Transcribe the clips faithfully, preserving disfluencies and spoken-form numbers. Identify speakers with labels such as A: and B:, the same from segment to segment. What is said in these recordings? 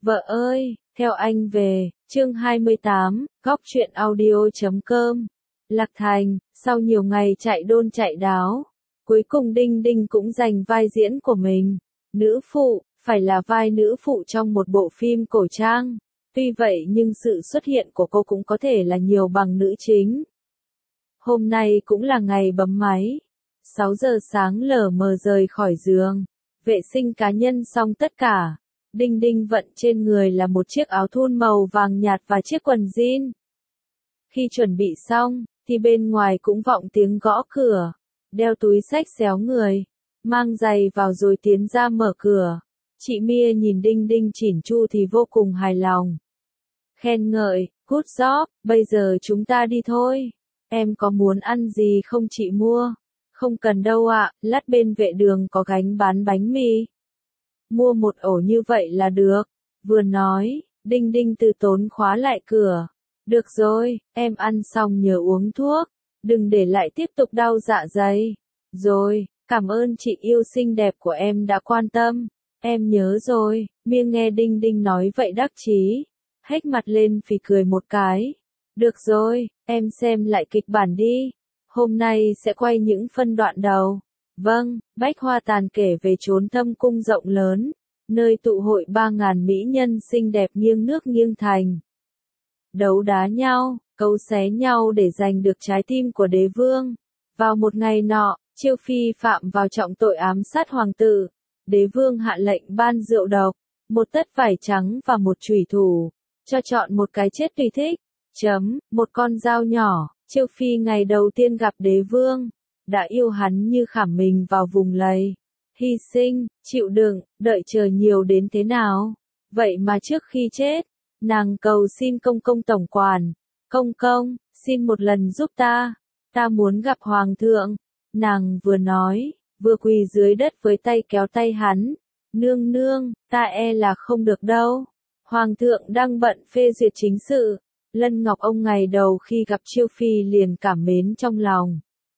A: Vợ ơi, theo anh về, chương hai mươi tám, góc truyện audio chấm com. Lạc Thành, sau nhiều ngày chạy đôn chạy đáo, cuối cùng Đinh Đinh cũng giành vai diễn của mình. Nữ phụ, phải là vai nữ phụ trong một bộ phim cổ trang. Tuy vậy nhưng sự xuất hiện của cô cũng có thể là nhiều bằng nữ chính. Hôm nay cũng là ngày bấm máy. sáu giờ sáng lờ mờ rời khỏi giường. Vệ sinh cá nhân xong tất cả. Đinh Đinh vận trên người là một chiếc áo thun màu vàng nhạt và chiếc quần jean. Khi chuẩn bị xong, thì bên ngoài cũng vọng tiếng gõ cửa. Đeo túi xách xéo người, mang giày vào rồi tiến ra mở cửa. Chị Mia nhìn Đinh Đinh chỉn chu thì vô cùng hài lòng. Khen ngợi, good job, bây giờ chúng ta đi thôi. Em có muốn ăn gì không chị mua? Không cần đâu ạ, lát bên vệ đường có gánh bán bánh mì. Mua một ổ như vậy là được. Vừa nói, Đinh Đinh từ tốn khóa lại cửa. Được rồi, em ăn xong nhớ uống thuốc. Đừng để lại tiếp tục đau dạ dày. Rồi, cảm ơn chị yêu xinh đẹp của em đã quan tâm. Em nhớ rồi. Mia nghe Đinh Đinh nói vậy đắc chí. Hếch mặt lên phì cười một cái. Được rồi, em xem lại kịch bản đi. Hôm nay sẽ quay những phân đoạn đầu. Vâng, Bách Hoa Tàn kể về chốn thâm cung rộng lớn, nơi tụ hội ba ngàn mỹ nhân xinh đẹp nghiêng nước nghiêng thành. Đấu đá nhau, cấu xé nhau để giành được trái tim của đế vương. Vào một ngày nọ, Chiêu Phi phạm vào trọng tội ám sát hoàng tử. Đế vương hạ lệnh ban rượu độc, một tất vải trắng và một chủy thủ, cho chọn một cái chết tùy thích. Chấm, một con dao nhỏ. Chiêu Phi ngày đầu tiên gặp đế vương, đã yêu hắn như khảm mình vào vùng lầy. Hy sinh, chịu đựng, đợi chờ nhiều đến thế nào. Vậy mà trước khi chết, nàng cầu xin công công tổng quản. Công công, xin một lần giúp ta. Ta muốn gặp hoàng thượng. Nàng vừa nói, vừa quỳ dưới đất với tay kéo tay hắn. Nương nương, ta e là không được đâu. Hoàng thượng đang bận phê duyệt chính sự. Lân Ngọc Ông ngày đầu khi gặp Chiêu Phi liền cảm mến trong lòng.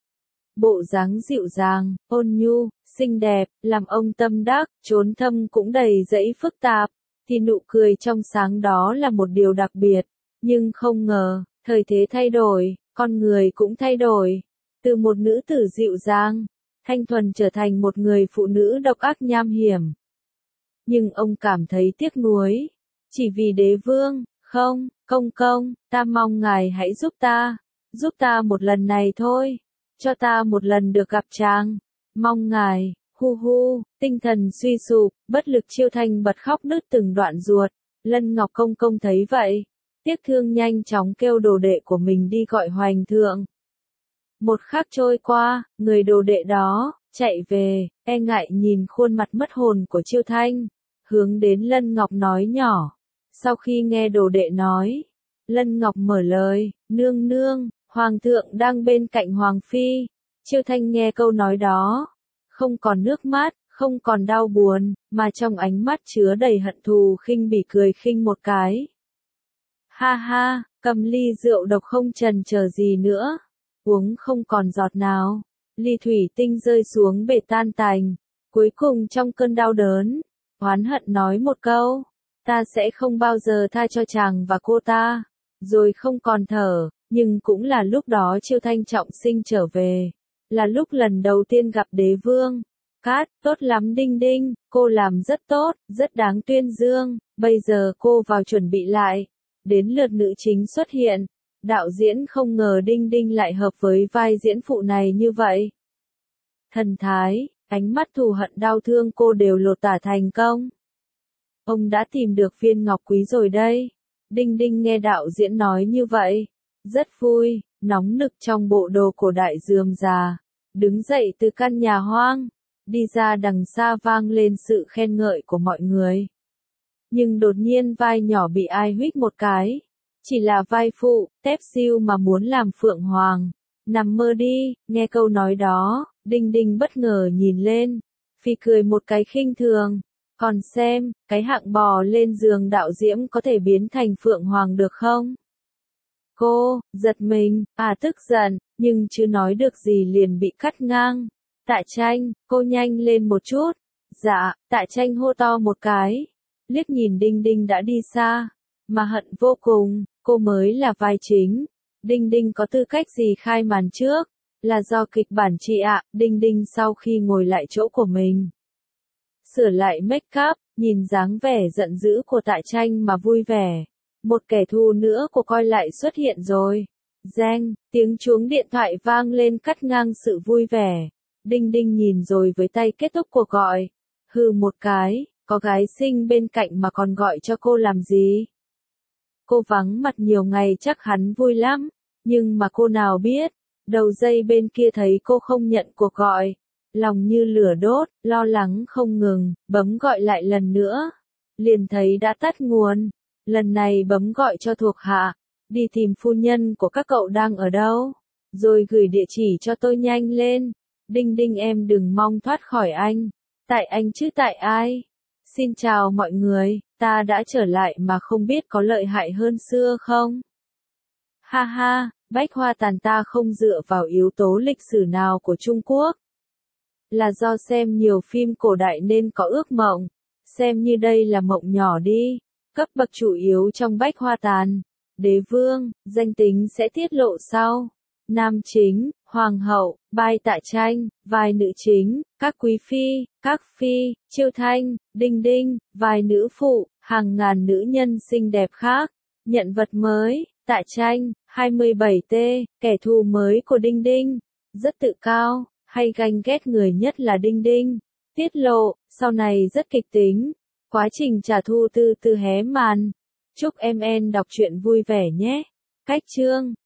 A: Bộ dáng dịu dàng, ôn nhu, xinh đẹp, làm ông tâm đắc, chốn thâm cũng đầy dẫy phức tạp, thì nụ cười trong sáng đó là một điều đặc biệt. Nhưng không ngờ, thời thế thay đổi, con người cũng thay đổi. Từ một nữ tử dịu dàng, thanh thuần trở thành một người phụ nữ độc ác nham hiểm. Nhưng ông cảm thấy tiếc nuối. Chỉ vì đế vương, không, công công, ta mong ngài hãy giúp ta. Giúp ta một lần này thôi. Cho ta một lần được gặp chàng. Mong ngài, hu hu, tinh thần suy sụp, bất lực Chiêu Thanh bật khóc nứt từng đoạn ruột. Lân Ngọc công công thấy vậy, tiếc thương nhanh chóng kêu đồ đệ của mình đi gọi hoàng thượng. Một khắc trôi qua, người đồ đệ đó, chạy về, e ngại nhìn khuôn mặt mất hồn của Chiêu Thanh, hướng đến Lân Ngọc nói nhỏ. Sau khi nghe đồ đệ nói, Lân Ngọc mở lời, nương nương, hoàng thượng đang bên cạnh hoàng phi. Chiêu Thanh nghe câu nói đó, không còn nước mắt, không còn đau buồn, mà trong ánh mắt chứa đầy hận thù khinh bỉ cười khinh một cái. Ha ha, cầm ly rượu độc không chần chờ gì nữa, uống không còn giọt nào. Ly thủy tinh rơi xuống bể tan tành, cuối cùng trong cơn đau đớn, oán hận nói một câu, ta sẽ không bao giờ tha cho chàng và cô ta. Rồi không còn thở, nhưng cũng là lúc đó Chiêu Thanh trọng sinh trở về. Là lúc lần đầu tiên gặp đế vương. Cát, tốt lắm Đinh Đinh, cô làm rất tốt, rất đáng tuyên dương. Bây giờ cô vào chuẩn bị lại. Đến lượt nữ chính xuất hiện. Đạo diễn không ngờ Đinh Đinh lại hợp với vai diễn phụ này như vậy. Thần thái, ánh mắt thù hận đau thương cô đều lột tả thành công. Ông đã tìm được viên ngọc quý rồi đây. Đinh Đinh nghe đạo diễn nói như vậy. Rất vui, nóng nực trong bộ đồ cổ đại rườm rà. Đứng dậy từ căn nhà hoang. Đi ra đằng xa vang lên sự khen ngợi của mọi người. Nhưng đột nhiên vai nhỏ bị ai huých một cái. Chỉ là vai phụ, tép siêu mà muốn làm phượng hoàng. Nằm mơ đi, nghe câu nói đó, Đinh Đinh bất ngờ nhìn lên. Phì cười một cái khinh thường. Còn xem, cái hạng bò lên giường đạo diễm có thể biến thành phượng hoàng được không? Cô, giật mình, à tức giận, nhưng chưa nói được gì liền bị cắt ngang. Tạ Tranh, cô nhanh lên một chút. Dạ, Tạ Tranh hô to một cái. liếc nhìn Đinh Đinh đã đi xa, mà hận vô cùng, cô mới là vai chính. Đinh Đinh có tư cách gì khai màn trước, là do kịch bản chị ạ. Đinh Đinh sau khi ngồi lại chỗ của mình, sửa lại make up, nhìn dáng vẻ giận dữ của Tạ Tranh mà vui vẻ. Một kẻ thù nữa của coi lại xuất hiện rồi. Reng, tiếng chuông điện thoại vang lên cắt ngang sự vui vẻ. Đinh Đinh nhìn rồi với tay kết thúc cuộc gọi. Hừ một cái, có gái xinh bên cạnh mà còn gọi cho cô làm gì? Cô vắng mặt nhiều ngày chắc hắn vui lắm, nhưng mà cô nào biết, đầu dây bên kia thấy cô không nhận cuộc gọi. Lòng như lửa đốt, lo lắng không ngừng, bấm gọi lại lần nữa. Liền thấy đã tắt nguồn. Lần này bấm gọi cho thuộc hạ. Đi tìm phu nhân của các cậu đang ở đâu? Rồi gửi địa chỉ cho tôi nhanh lên. Đinh Đinh em đừng mong thoát khỏi anh. Tại anh chứ tại ai? Xin chào mọi người, ta đã trở lại mà không biết có lợi hại hơn xưa không? Ha ha, Bách Hoa Tàn ta không dựa vào yếu tố lịch sử nào của Trung Quốc. Là do xem nhiều phim cổ đại nên có ước mộng. Xem như đây là mộng nhỏ đi. Cấp bậc chủ yếu trong Bách Hoa Tàn. Đế vương, danh tính sẽ tiết lộ sau. Nam chính, hoàng hậu, vai Tạ Tranh, vai nữ chính, các quý phi, các phi, Chiêu Thanh, Đinh Đinh, vai nữ phụ, hàng ngàn nữ nhân xinh đẹp khác. Nhận vật mới, Tạ Tranh, hai mươi bảy T, kẻ thù mới của Đinh Đinh. Rất tự cao, hay ganh ghét người nhất là Đinh Đinh. Tiết lộ, sau này rất kịch tính. Quá trình trả thù từ từ hé màn. Chúc em en đọc truyện vui vẻ nhé. Cách chương